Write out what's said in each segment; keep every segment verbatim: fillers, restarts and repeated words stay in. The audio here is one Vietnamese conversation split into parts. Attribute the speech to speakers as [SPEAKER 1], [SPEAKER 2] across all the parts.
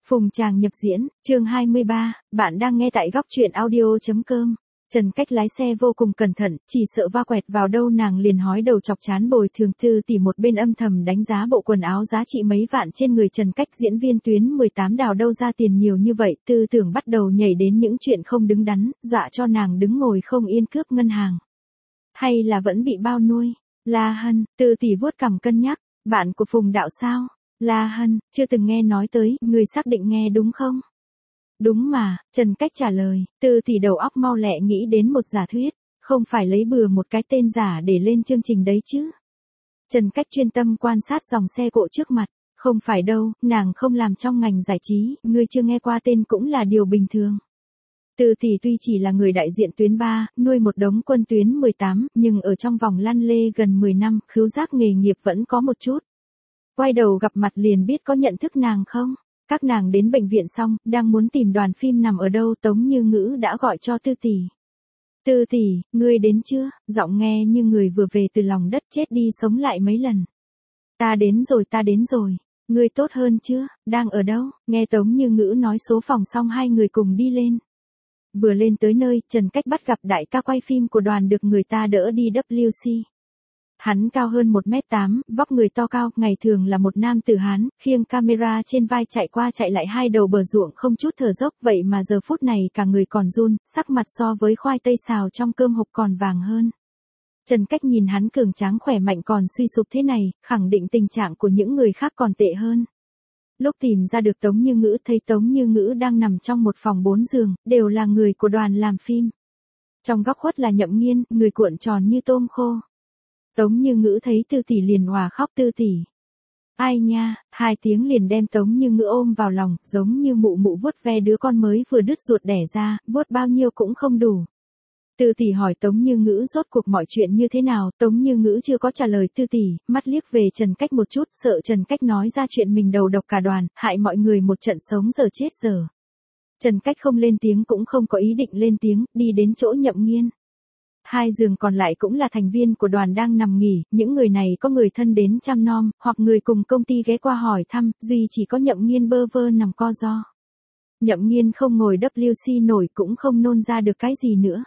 [SPEAKER 1] Phùng Tràng nhập diễn, chương hai mươi ba, bạn đang nghe tại góc truyện audio.com. Trần Cách lái xe vô cùng cẩn thận, chỉ sợ va quẹt vào đâu nàng liền hói đầu chọc chán bồi thường. Tư tỷ một bên âm thầm đánh giá bộ quần áo giá trị mấy vạn trên người Trần Cách. Diễn viên tuyến mười tám đào đâu ra tiền nhiều như vậy. Tư tưởng bắt đầu nhảy đến những chuyện không đứng đắn, dọa cho nàng đứng ngồi không yên cướp ngân hàng. Hay là vẫn bị bao nuôi? La Hân, Tư tỷ vuốt cằm cân nhắc, bạn của Phùng đạo sao? La Hân, chưa từng nghe nói tới, người xác định nghe đúng không? Đúng mà, Trần Cách trả lời. Tư tỷ đầu óc mau lẹ nghĩ đến một giả thuyết, không phải lấy bừa một cái tên giả để lên chương trình đấy chứ. Trần Cách chuyên tâm quan sát dòng xe cộ trước mặt, không phải đâu, nàng không làm trong ngành giải trí, ngươi chưa nghe qua tên cũng là điều bình thường. Tư tỷ tuy chỉ là người đại diện tuyến ba, nuôi một đống quân tuyến mười tám, nhưng ở trong vòng lăn lê gần mười năm, khứu giác nghề nghiệp vẫn có một chút. Quay đầu gặp mặt liền biết có nhận thức nàng không? Các nàng đến bệnh viện xong, đang muốn tìm đoàn phim nằm ở đâu, Tống Như Ngữ đã gọi cho Tư tỷ. Tư tỷ, ngươi đến chưa? Giọng nghe như người vừa về từ lòng đất chết đi sống lại mấy lần. Ta đến rồi, ta đến rồi. Ngươi tốt hơn chưa? Đang ở đâu? Nghe Tống Như Ngữ nói số phòng xong hai người cùng đi lên. Vừa lên tới nơi, Trần Cách bắt gặp đại ca quay phim của đoàn được người ta đỡ đi W C. Hắn cao hơn một mét tám, vóc người to cao, ngày thường là một nam tử Hán, khiêng camera trên vai chạy qua chạy lại hai đầu bờ ruộng không chút thở dốc, vậy mà giờ phút này cả người còn run, sắc mặt so với khoai tây xào trong cơm hộp còn vàng hơn. Trần Cách nhìn hắn cường tráng khỏe mạnh còn suy sụp thế này, khẳng định tình trạng của những người khác còn tệ hơn. Lúc tìm ra được Tống Như Ngữ, thấy Tống Như Ngữ đang nằm trong một phòng bốn giường, đều là người của đoàn làm phim. Trong góc khuất là Nhậm Nghiên, người cuộn tròn như tôm khô. Tống Như Ngữ thấy Tư tỷ liền òa khóc. Tư tỷ, ai nha, hai tiếng liền đem Tống Như Ngữ ôm vào lòng, giống như mụ mụ vuốt ve đứa con mới vừa đứt ruột đẻ ra, vuốt bao nhiêu cũng không đủ. Tư tỷ hỏi Tống Như Ngữ rốt cuộc mọi chuyện như thế nào, Tống Như Ngữ chưa có trả lời Tư tỷ, mắt liếc về Trần Cách một chút, sợ Trần Cách nói ra chuyện mình đầu độc cả đoàn, hại mọi người một trận sống giờ chết giờ. Trần Cách không lên tiếng cũng không có ý định lên tiếng, đi đến chỗ Nhậm Nghiên. Hai giường còn lại cũng là thành viên của đoàn đang nằm nghỉ, những người này có người thân đến chăm nom, hoặc người cùng công ty ghé qua hỏi thăm, duy chỉ có Nhậm Nghiên bơ vơ nằm co ro. Nhậm Nghiên không ngồi W C nổi cũng không nôn ra được cái gì nữa.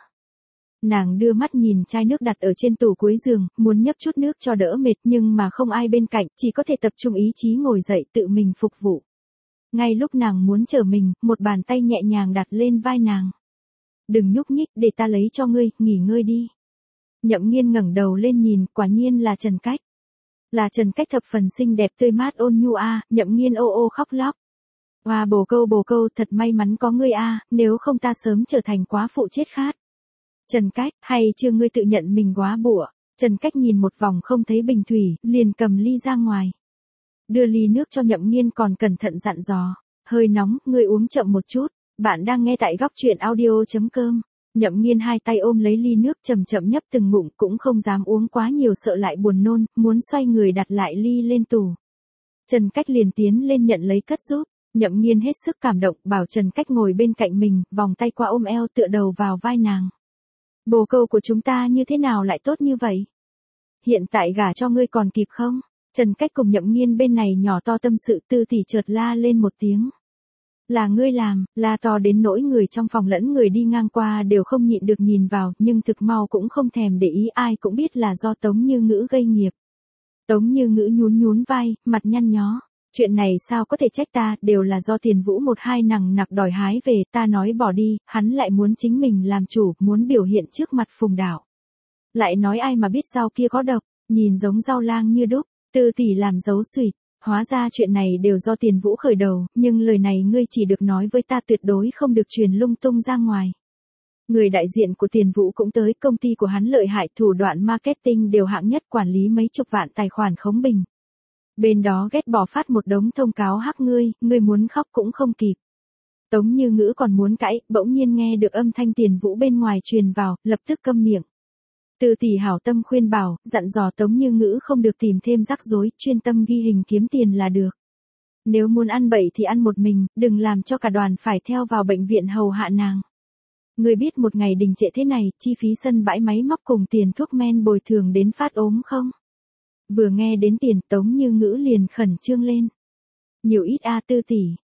[SPEAKER 1] Nàng đưa mắt nhìn chai nước đặt ở trên tủ cuối giường, muốn nhấp chút nước cho đỡ mệt nhưng mà không ai bên cạnh, chỉ có thể tập trung ý chí ngồi dậy tự mình phục vụ. Ngay lúc nàng muốn trở mình, một bàn tay nhẹ nhàng đặt lên vai nàng. Đừng nhúc nhích, để ta lấy cho ngươi, nghỉ ngơi đi. Nhậm Nghiên ngẩng đầu lên nhìn, quả nhiên là Trần Cách. Là Trần Cách thập phần xinh đẹp tươi mát ôn nhu a, Nhậm Nghiên ô ô khóc lóc. Hoa bồ câu bồ câu, thật may mắn có ngươi a, nếu không ta sớm trở thành quá phụ chết khát. Trần Cách, hay chưa ngươi tự nhận mình quá bủa. Trần Cách nhìn một vòng không thấy bình thủy, liền cầm ly ra ngoài. Đưa ly nước cho Nhậm Nghiên còn cẩn thận dặn dò. Hơi nóng, ngươi uống chậm một chút. Bạn đang nghe tại góc truyện audio.com. Nhậm Nghiên hai tay ôm lấy ly nước chậm chậm nhấp từng ngụm cũng không dám uống quá nhiều sợ lại buồn nôn, muốn xoay người đặt lại ly lên tủ. Trần Cách liền tiến lên nhận lấy cất giúp. Nhậm Nghiên hết sức cảm động bảo Trần Cách ngồi bên cạnh mình, vòng tay qua ôm eo tựa đầu vào vai nàng. Bồ câu của chúng ta như thế nào lại tốt như vậy? Hiện tại gả cho ngươi còn kịp không? Trần Cách cùng Nhậm Nghiên bên này nhỏ to tâm sự. Tư tỷ chợt la lên một tiếng. Là ngươi làm, la to đến nỗi người trong phòng lẫn người đi ngang qua đều không nhịn được nhìn vào, nhưng thực mau cũng không thèm để ý, ai cũng biết là do Tống Như Ngữ gây nghiệp. Tống Như Ngữ nhún nhún vai, mặt nhăn nhó. Chuyện này sao có thể trách ta, đều là do Tiền Vũ một hai nằng nặc đòi hái về, ta nói bỏ đi, hắn lại muốn chính mình làm chủ, muốn biểu hiện trước mặt Phùng đạo. Lại nói ai mà biết rau kia có độc, nhìn giống rau lang như đúc. Tư tỷ làm dấu suyệt. Hóa ra chuyện này đều do Tiền Vũ khởi đầu, nhưng lời này ngươi chỉ được nói với ta, tuyệt đối không được truyền lung tung ra ngoài. Người đại diện của Tiền Vũ cũng tới, công ty của hắn lợi hại, thủ đoạn marketing đều hạng nhất, quản lý mấy chục vạn tài khoản khống bình. Bên đó ghét bỏ phát một đống thông cáo hắc ngươi, ngươi muốn khóc cũng không kịp. Tống Như Ngữ còn muốn cãi, bỗng nhiên nghe được âm thanh Tiền Vũ bên ngoài truyền vào, lập tức câm miệng. Tư tỷ hảo tâm khuyên bảo, dặn dò Tống Như Ngữ không được tìm thêm rắc rối, chuyên tâm ghi hình kiếm tiền là được. Nếu muốn ăn bậy thì ăn một mình, đừng làm cho cả đoàn phải theo vào bệnh viện hầu hạ nàng. Người biết một ngày đình trệ thế này, chi phí sân bãi máy móc cùng tiền thuốc men bồi thường đến phát ốm không? Vừa nghe đến tiền, Tống Như Ngữ liền khẩn trương lên. Nhiều ít a Tư tỷ.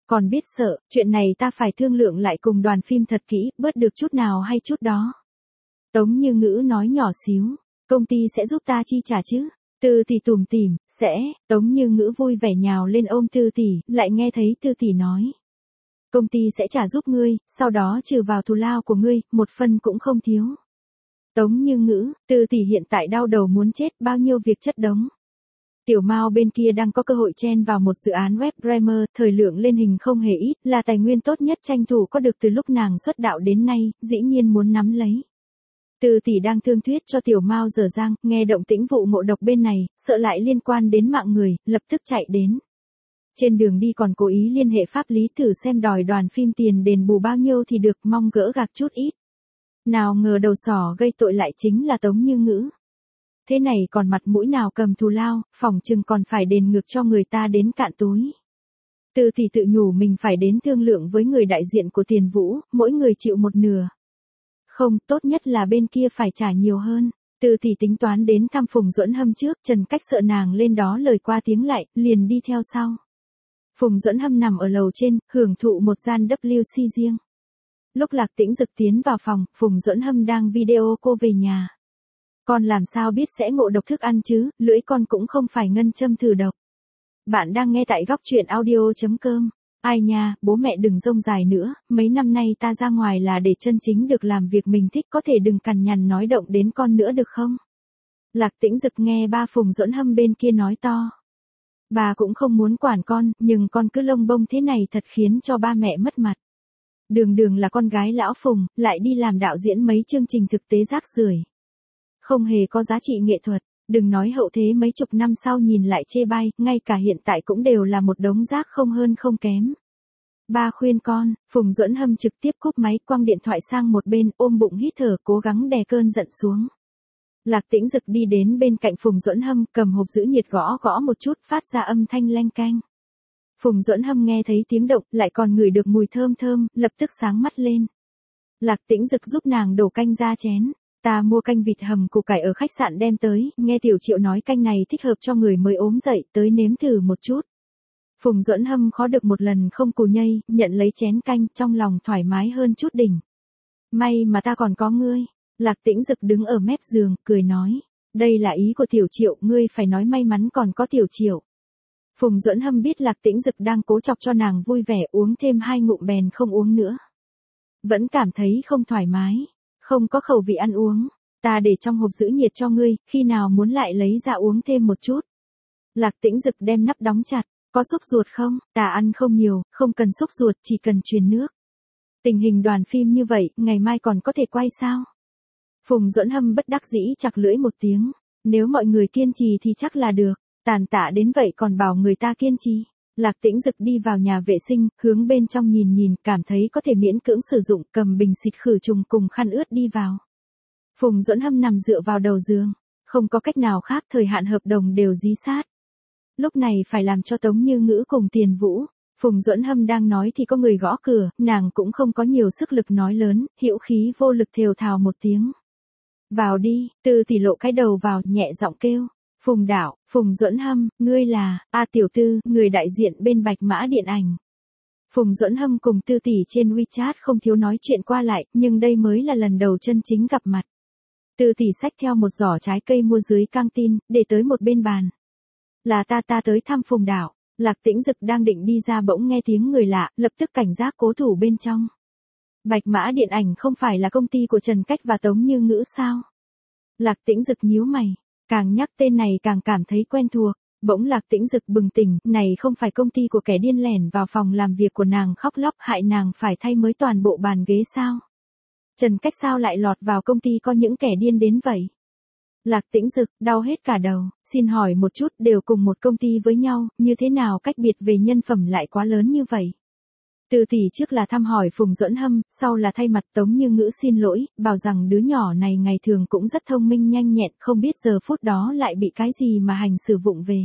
[SPEAKER 1] Còn biết sợ, chuyện này ta phải thương lượng lại cùng đoàn phim thật kỹ, bớt được chút nào hay chút đó. Tống Như Ngữ nói nhỏ xíu, công ty sẽ giúp ta chi trả chứ? Tư Tỷ tủm tỉm, sẽ, Tống Như Ngữ vui vẻ nhào lên ôm Tư Tỷ, lại nghe thấy Tư Tỷ nói. Công ty sẽ trả giúp ngươi, sau đó trừ vào thù lao của ngươi, một phần cũng không thiếu. Tống Như Ngữ, Tư Tỷ hiện tại đau đầu muốn chết, bao nhiêu việc chất đống. Tiểu Mao bên kia đang có cơ hội chen vào một dự án web Dreamer, thời lượng lên hình không hề ít, là tài nguyên tốt nhất tranh thủ có được từ lúc nàng xuất đạo đến nay, dĩ nhiên muốn nắm lấy. Tư Tỷ đang thương thuyết cho Tiểu Mao dở dang, nghe động tĩnh vụ ngộ độc bên này, sợ lại liên quan đến mạng người, lập tức chạy đến. Trên đường đi còn cố ý liên hệ pháp lý thử xem đòi đoàn phim tiền đền bù bao nhiêu thì được, mong gỡ gạc chút ít. Nào ngờ đầu sỏ gây tội lại chính là Tống Như Ngữ. Thế này còn mặt mũi nào cầm thù lao, phỏng chừng còn phải đền ngược cho người ta đến cạn túi. Tư Tỷ tự nhủ mình phải đến thương lượng với người đại diện của Tiền Vũ, mỗi người chịu một nửa. Không, tốt nhất là bên kia phải trả nhiều hơn. Tư Tỷ tính toán đến thăm Phùng Duẫn Hâm trước, Trần Cách sợ nàng lên đó lời qua tiếng lại, liền đi theo sau. Phùng Duẫn Hâm nằm ở lầu trên, hưởng thụ một gian W C riêng. Lúc Lạc Tĩnh Dực tiến vào phòng, Phùng Duẫn Hâm đang video cô về nhà. Con làm sao biết sẽ ngộ độc thức ăn chứ, lưỡi con cũng không phải ngân châm thử độc. Bạn đang nghe tại góc truyện audio chấm com. Ai nha, bố mẹ đừng rông dài nữa, mấy năm nay ta ra ngoài là để chân chính được làm việc mình thích, có thể đừng cằn nhằn nói động đến con nữa được không? Lạc Tĩnh Dực nghe ba Phùng Duẫn Hâm bên kia nói to. Bà cũng không muốn quản con, nhưng con cứ lông bông thế này thật khiến cho ba mẹ mất mặt. Đường đường là con gái lão Phùng, lại đi làm đạo diễn mấy chương trình thực tế rác rưởi. Không hề có giá trị nghệ thuật, đừng nói hậu thế mấy chục năm sau nhìn lại chê bai, ngay cả hiện tại cũng đều là một đống rác không hơn không kém. Ba khuyên con, Phùng Duẫn Hâm trực tiếp cúp máy, quăng điện thoại sang một bên, ôm bụng hít thở, cố gắng đè cơn giận xuống. Lạc Tĩnh Dực đi đến bên cạnh Phùng Duẫn Hâm, cầm hộp giữ nhiệt gõ gõ một chút, phát ra âm thanh leng keng. Phùng Duẫn Hâm nghe thấy tiếng động, lại còn ngửi được mùi thơm thơm, lập tức sáng mắt lên. Lạc Tĩnh Dực giúp nàng đổ canh ra chén. Ta mua canh vịt hầm củ cải ở khách sạn đem tới, nghe Tiểu Triệu nói canh này thích hợp cho người mới ốm dậy, tới nếm thử một chút. Phùng Duẫn Hâm khó được một lần không cù nhây, nhận lấy chén canh, trong lòng thoải mái hơn chút đỉnh. May mà ta còn có ngươi. Lạc Tĩnh Dực đứng ở mép giường, cười nói. Đây là ý của Tiểu Triệu, ngươi phải nói may mắn còn có Tiểu Triệu. Phùng Duẫn Hâm biết Lạc Tĩnh Dực đang cố chọc cho nàng vui vẻ, uống thêm hai ngụm bèn không uống nữa. Vẫn cảm thấy không thoải mái. Không có khẩu vị ăn uống, ta để trong hộp giữ nhiệt cho ngươi, khi nào muốn lại lấy ra uống thêm một chút. Lạc Tĩnh Dực đem nắp đóng chặt, có xúc ruột không? Ta ăn không nhiều, không cần xúc ruột, chỉ cần truyền nước. Tình hình đoàn phim như vậy, ngày mai còn có thể quay sao? Phùng Duẫn Hâm bất đắc dĩ chặt lưỡi một tiếng, nếu mọi người kiên trì thì chắc là được, tàn tạ đến vậy còn bảo người ta kiên trì. Lạc Tĩnh Dực đi vào nhà vệ sinh, hướng bên trong nhìn nhìn, cảm thấy có thể miễn cưỡng sử dụng, cầm bình xịt khử trùng cùng khăn ướt đi vào. Phùng Duẫn Hâm nằm dựa vào đầu giường, không có cách nào khác, thời hạn hợp đồng đều dí sát. Lúc này phải làm cho Tống Như Ngữ cùng Tiền Vũ. Phùng Duẫn Hâm đang nói thì có người gõ cửa, nàng cũng không có nhiều sức lực nói lớn, hữu khí vô lực thều thào một tiếng. Vào đi, Tư Tỷ lộ cái đầu vào, nhẹ giọng kêu. Phùng Đạo, Phùng Duẫn Hâm, ngươi là, A Tiểu Tư, người đại diện bên Bạch Mã Điện ảnh. Phùng Duẫn Hâm cùng Tư Tỷ trên WeChat không thiếu nói chuyện qua lại, nhưng đây mới là lần đầu chân chính gặp mặt. Tư Tỷ xách theo một giỏ trái cây mua dưới căng tin, để tới một bên bàn. Là ta ta tới thăm Phùng Đạo. Lạc Tĩnh Dực đang định đi ra bỗng nghe tiếng người lạ, lập tức cảnh giác cố thủ bên trong. Bạch Mã Điện ảnh không phải là công ty của Trần Cách và Tống Như Ngữ sao? Lạc Tĩnh Dực nhíu mày. Càng nhắc tên này càng cảm thấy quen thuộc, bỗng Lạc Tĩnh Dực bừng tỉnh, này không phải công ty của kẻ điên lẻn vào phòng làm việc của nàng khóc lóc hại nàng phải thay mới toàn bộ bàn ghế sao? Trần Cách sao lại lọt vào công ty có những kẻ điên đến vậy? Lạc Tĩnh Dực, đau hết cả đầu, xin hỏi một chút, đều cùng một công ty với nhau, như thế nào cách biệt về nhân phẩm lại quá lớn như vậy? Tư Tỷ trước là thăm hỏi Phùng Duẫn Hâm, sau là thay mặt Tống Như Ngữ xin lỗi, bảo rằng đứa nhỏ này ngày thường cũng rất thông minh nhanh nhẹn, không biết giờ phút đó lại bị cái gì mà hành xử vụng về.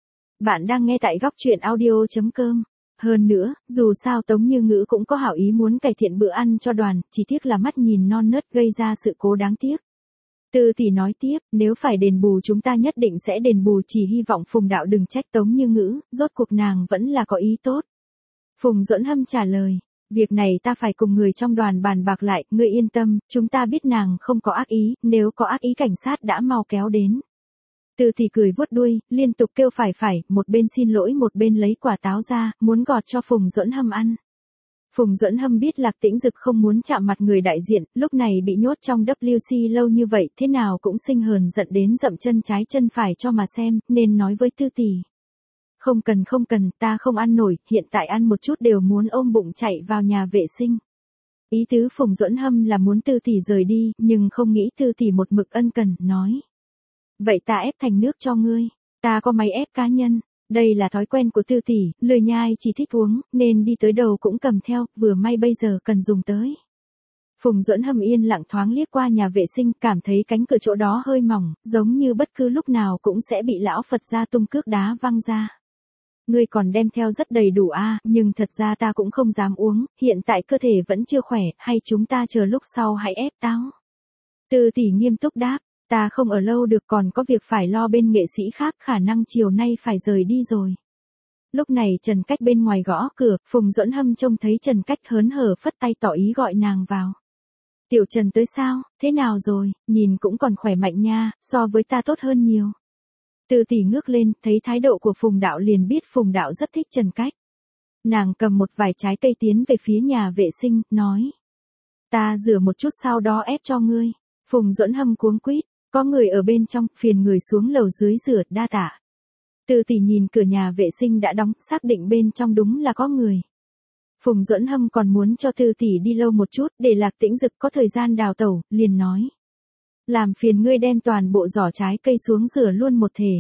[SPEAKER 1] Bạn đang nghe tại góc truyện audio chấm com. Hơn nữa, dù sao Tống Như Ngữ cũng có hảo ý muốn cải thiện bữa ăn cho đoàn, chỉ tiếc là mắt nhìn non nớt gây ra sự cố đáng tiếc. Tư Tỷ nói tiếp, nếu phải đền bù chúng ta nhất định sẽ đền bù, chỉ hy vọng Phùng Đạo đừng trách Tống Như Ngữ, rốt cuộc nàng vẫn là có ý tốt. Phùng Duẫn Hâm trả lời. Việc này ta phải cùng người trong đoàn bàn bạc lại, ngươi yên tâm, chúng ta biết nàng không có ác ý, nếu có ác ý cảnh sát đã mau kéo đến. Từ thì cười vuốt đuôi, liên tục kêu phải phải, một bên xin lỗi một bên lấy quả táo ra, muốn gọt cho Phùng Duẫn Hâm ăn. Phùng Duẫn Hâm biết Lạc Tĩnh Dực không muốn chạm mặt người đại diện, lúc này bị nhốt trong W C lâu như vậy, thế nào cũng sinh hờn giận đến dậm chân trái chân phải cho mà xem, nên nói với Tư tỷ. Không cần không cần, ta không ăn nổi, hiện tại ăn một chút đều muốn ôm bụng chạy vào nhà vệ sinh. Ý tứ Phùng Duẫn Hâm là muốn Tư tỷ rời đi, nhưng không nghĩ Tư tỷ một mực ân cần, nói. Vậy ta ép thành nước cho ngươi, ta có máy ép cá nhân. Đây là thói quen của Tư tỷ, lười nhai chỉ thích uống, nên đi tới đầu cũng cầm theo, vừa may bây giờ cần dùng tới. Phùng Duẫn Hâm yên lặng thoáng liếc qua nhà vệ sinh, cảm thấy cánh cửa chỗ đó hơi mỏng, giống như bất cứ lúc nào cũng sẽ bị lão Phật gia tung cước đá văng ra. Ngươi còn đem theo rất đầy đủ a, à, nhưng thật ra ta cũng không dám uống, hiện tại cơ thể vẫn chưa khỏe, hay chúng ta chờ lúc sau hãy ép táo. Tư tỷ nghiêm túc đáp. Ta không ở lâu được, còn có việc phải lo bên nghệ sĩ khác, khả năng chiều nay phải rời đi rồi. Lúc này Trần Cách bên ngoài gõ cửa, Phùng Duẫn Hâm trông thấy Trần Cách hớn hở phất tay tỏ ý gọi nàng vào. Tiểu Trần tới sao, thế nào rồi, nhìn cũng còn khỏe mạnh nha, so với ta tốt hơn nhiều. Từ tỷ ngước lên, thấy thái độ của Phùng Đạo liền biết Phùng Đạo rất thích Trần Cách. Nàng cầm một vài trái cây tiến về phía nhà vệ sinh, nói. Ta rửa một chút sau đó ép cho ngươi. Phùng Duẫn Hâm cuống quýt. Có người ở bên trong, phiền người xuống lầu dưới rửa, đa tạ. Từ tỷ nhìn cửa nhà vệ sinh đã đóng, xác định bên trong đúng là có người. Phùng Duẫn Hâm còn muốn cho Tư tỷ đi lâu một chút, để Lạc Tĩnh Dực có thời gian đào tẩu, liền nói. Làm phiền ngươi đem toàn bộ giỏ trái cây xuống rửa luôn một thể.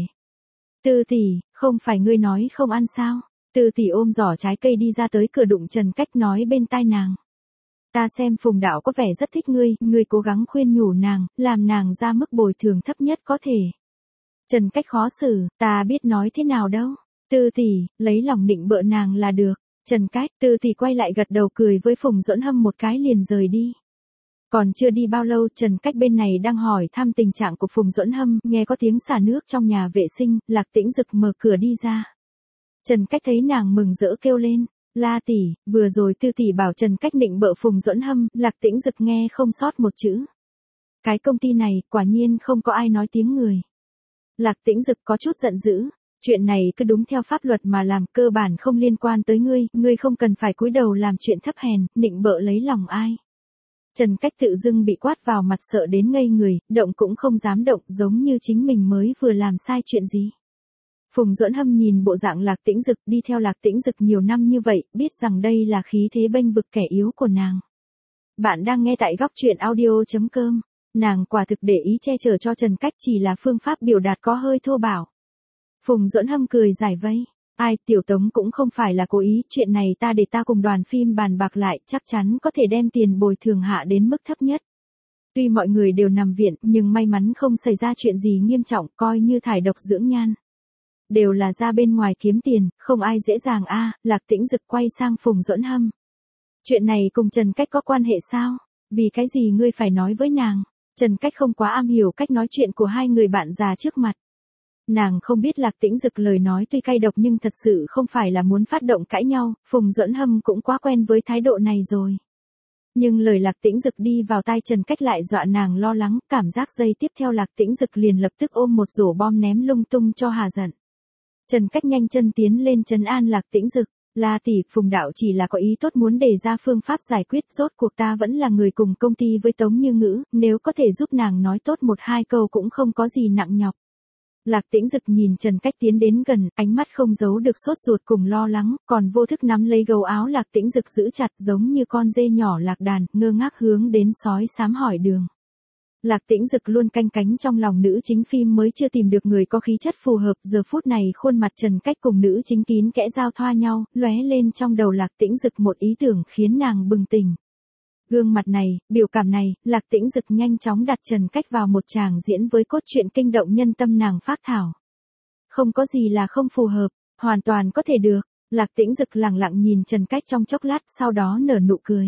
[SPEAKER 1] Tư tỷ, không phải ngươi nói không ăn sao? Tư tỷ ôm giỏ trái cây đi ra tới cửa đụng Trần Cách nói bên tai nàng. Ta xem Phùng Đạo có vẻ rất thích ngươi, ngươi cố gắng khuyên nhủ nàng, làm nàng ra mức bồi thường thấp nhất có thể. Trần Cách khó xử, ta biết nói thế nào đâu. Tư tỷ, lấy lòng nịnh bợ nàng là được. Trần Cách, Tư tỷ quay lại gật đầu cười với Phùng Duẫn Hâm một cái liền rời đi. Còn chưa đi bao lâu, Trần Cách bên này đang hỏi thăm tình trạng của Phùng Duẫn Hâm, nghe có tiếng xả nước trong nhà vệ sinh, Lạc Tĩnh Dực mở cửa đi ra. Trần Cách thấy nàng mừng rỡ kêu lên. La tỷ, vừa rồi Tư tỷ bảo Trần Cách nịnh bợ Phùng Duẫn Hâm, Lạc Tĩnh Dực nghe không sót một chữ. Cái công ty này, quả nhiên không có ai nói tiếng người. Lạc Tĩnh Dực có chút giận dữ, chuyện này cứ đúng theo pháp luật mà làm, cơ bản không liên quan tới ngươi, ngươi không cần phải cúi đầu làm chuyện thấp hèn, nịnh bợ lấy lòng ai. Trần Cách tự dưng bị quát vào mặt sợ đến ngây người, động cũng không dám động, giống như chính mình mới vừa làm sai chuyện gì. Phùng Duẫn Hâm nhìn bộ dạng Lạc Tĩnh Dực, đi theo Lạc Tĩnh Dực nhiều năm như vậy, biết rằng đây là khí thế bênh vực kẻ yếu của nàng. Bạn đang nghe tại góc truyện audio chấm com. Nàng quả thực để ý che chở cho Trần Cách chỉ là phương pháp biểu đạt có hơi thô bạo. Phùng Duẫn Hâm cười giải vây. Ai, Tiểu Tống cũng không phải là cố ý, chuyện này ta để ta cùng đoàn phim bàn bạc lại, chắc chắn có thể đem tiền bồi thường hạ đến mức thấp nhất. Tuy mọi người đều nằm viện, nhưng may mắn không xảy ra chuyện gì nghiêm trọng, coi như thải độc dưỡng nhan. Đều là ra bên ngoài kiếm tiền, không ai dễ dàng a. À, Lạc Tĩnh Dực quay sang Phùng Duẫn Hâm. Chuyện này cùng Trần Cách có quan hệ sao? Vì cái gì ngươi phải nói với nàng? Trần Cách không quá am hiểu cách nói chuyện của hai người bạn già trước mặt. Nàng không biết Lạc Tĩnh Dực lời nói tuy cay độc nhưng thật sự không phải là muốn phát động cãi nhau, Phùng Duẫn Hâm cũng quá quen với thái độ này rồi. Nhưng lời Lạc Tĩnh Dực đi vào tai Trần Cách lại dọa nàng lo lắng, cảm giác giây tiếp theo Lạc Tĩnh Dực liền lập tức ôm một rổ bom ném lung tung cho hà giận. Trần Cách nhanh chân tiến lên trấn an Lạc Tĩnh Dực. La tỷ, Phùng Đạo chỉ là có ý tốt muốn đề ra phương pháp giải quyết, rốt cuộc ta vẫn là người cùng công ty với Tống Như Ngữ, nếu có thể giúp nàng nói tốt một hai câu cũng không có gì nặng nhọc. Lạc Tĩnh Dực nhìn Trần Cách tiến đến gần, ánh mắt không giấu được sốt ruột cùng lo lắng, còn vô thức nắm lấy gấu áo Lạc Tĩnh Dực giữ chặt giống như con dê nhỏ lạc đàn, ngơ ngác hướng đến sói xám hỏi đường. Lạc Tĩnh Dực luôn canh cánh trong lòng nữ chính phim mới chưa tìm được người có khí chất phù hợp, giờ phút này khuôn mặt Trần Cách cùng nữ chính kín kẽ giao thoa nhau, lóe lên trong đầu Lạc Tĩnh Dực một ý tưởng khiến nàng bừng tỉnh. Gương mặt này, biểu cảm này, Lạc Tĩnh Dực nhanh chóng đặt Trần Cách vào một tràng diễn với cốt truyện kinh động nhân tâm nàng phác thảo. Không có gì là không phù hợp, hoàn toàn có thể được. Lạc Tĩnh Dực lặng lặng nhìn Trần Cách trong chốc lát, sau đó nở nụ cười.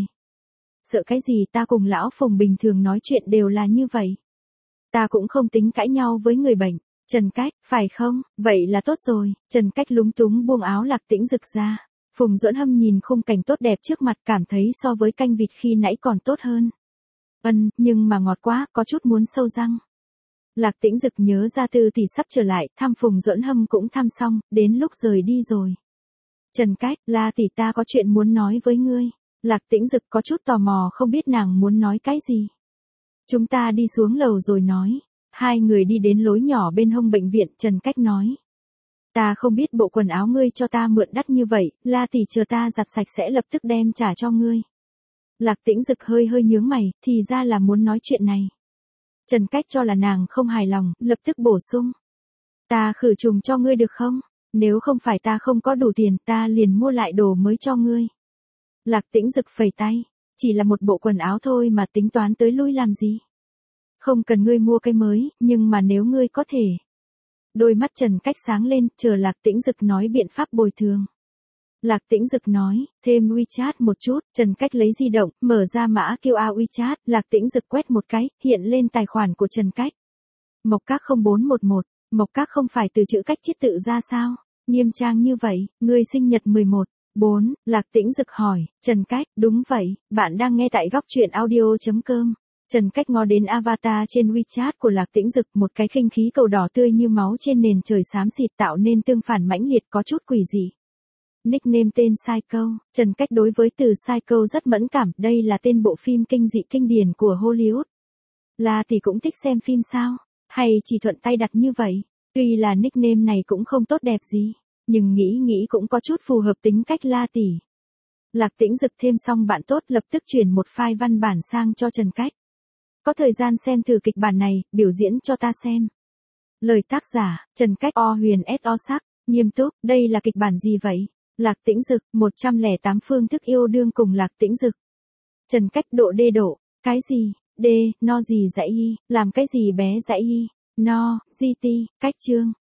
[SPEAKER 1] Sợ cái gì, ta cùng lão Phùng bình thường nói chuyện đều là như vậy. Ta cũng không tính cãi nhau với người bệnh. Trần Cách, phải không? Vậy là tốt rồi. Trần Cách lúng túng buông áo Lạc Tĩnh Dực ra. Phùng Duẫn Hâm nhìn khung cảnh tốt đẹp trước mặt cảm thấy so với canh vịt khi nãy còn tốt hơn. Ân, nhưng mà ngọt quá, có chút muốn sâu răng. Lạc Tĩnh Dực nhớ ra Tư tỷ sắp trở lại, thăm Phùng Duẫn Hâm cũng thăm xong, đến lúc rời đi rồi. Trần Cách, La tỷ ta có chuyện muốn nói với ngươi. Lạc Tĩnh Dực có chút tò mò không biết nàng muốn nói cái gì. Chúng ta đi xuống lầu rồi nói. Hai người đi đến lối nhỏ bên hông bệnh viện, Trần Cách nói. Ta không biết bộ quần áo ngươi cho ta mượn đắt như vậy, La tỷ chờ ta giặt sạch sẽ lập tức đem trả cho ngươi. Lạc Tĩnh Dực hơi hơi nhướng mày, thì ra là muốn nói chuyện này. Trần Cách cho là nàng không hài lòng, lập tức bổ sung. Ta khử trùng cho ngươi được không? Nếu không phải ta không có đủ tiền, ta liền mua lại đồ mới cho ngươi. Lạc Tĩnh Dực phẩy tay. Chỉ là một bộ quần áo thôi mà tính toán tới lui làm gì? Không cần ngươi mua cái mới, nhưng mà nếu ngươi có thể. Đôi mắt Trần Cách sáng lên, chờ Lạc Tĩnh Dực nói biện pháp bồi thường. Lạc Tĩnh Dực nói, thêm WeChat một chút, Trần Cách lấy di động, mở ra mã quy rờ WeChat, Lạc Tĩnh Dực quét một cái, hiện lên tài khoản của Trần Cách. Mộc Các không bốn một một, Mộc Các không phải từ chữ cách chiết tự ra sao? Nghiêm trang như vậy, ngươi sinh nhật mười một, bốn, Lạc Tĩnh Dực hỏi, Trần Cách, đúng vậy, bạn đang nghe tại góc truyện audio.com. Trần Cách ngó đến avatar trên WeChat của Lạc Tĩnh Dực, một cái khinh khí cầu đỏ tươi như máu trên nền trời xám xịt tạo nên tương phản mãnh liệt có chút quỷ dị. Nickname tên Psycho, Trần Cách đối với từ Psycho rất mẫn cảm, đây là tên bộ phim kinh dị kinh điển của Hollywood. La tỷ cũng thích xem phim sao? Hay chỉ thuận tay đặt như vậy? Tuy là nickname này cũng không tốt đẹp gì, nhưng nghĩ nghĩ cũng có chút phù hợp tính cách La tỷ. Lạc Tĩnh Dực thêm xong bạn tốt lập tức chuyển một file văn bản sang cho Trần Cách. Có thời gian xem thử kịch bản này, biểu diễn cho ta xem. Lời tác giả, Trần Cách O huyền S O sắc, nghiêm túc, đây là kịch bản gì vậy? Lạc Tĩnh Dực, một trăm lẻ tám phương thức yêu đương cùng Lạc Tĩnh Dực. Trần Cách độ đê độ, cái gì, đê, no gì dãy y, làm cái gì bé dãy y, no, gi ti, cách chương.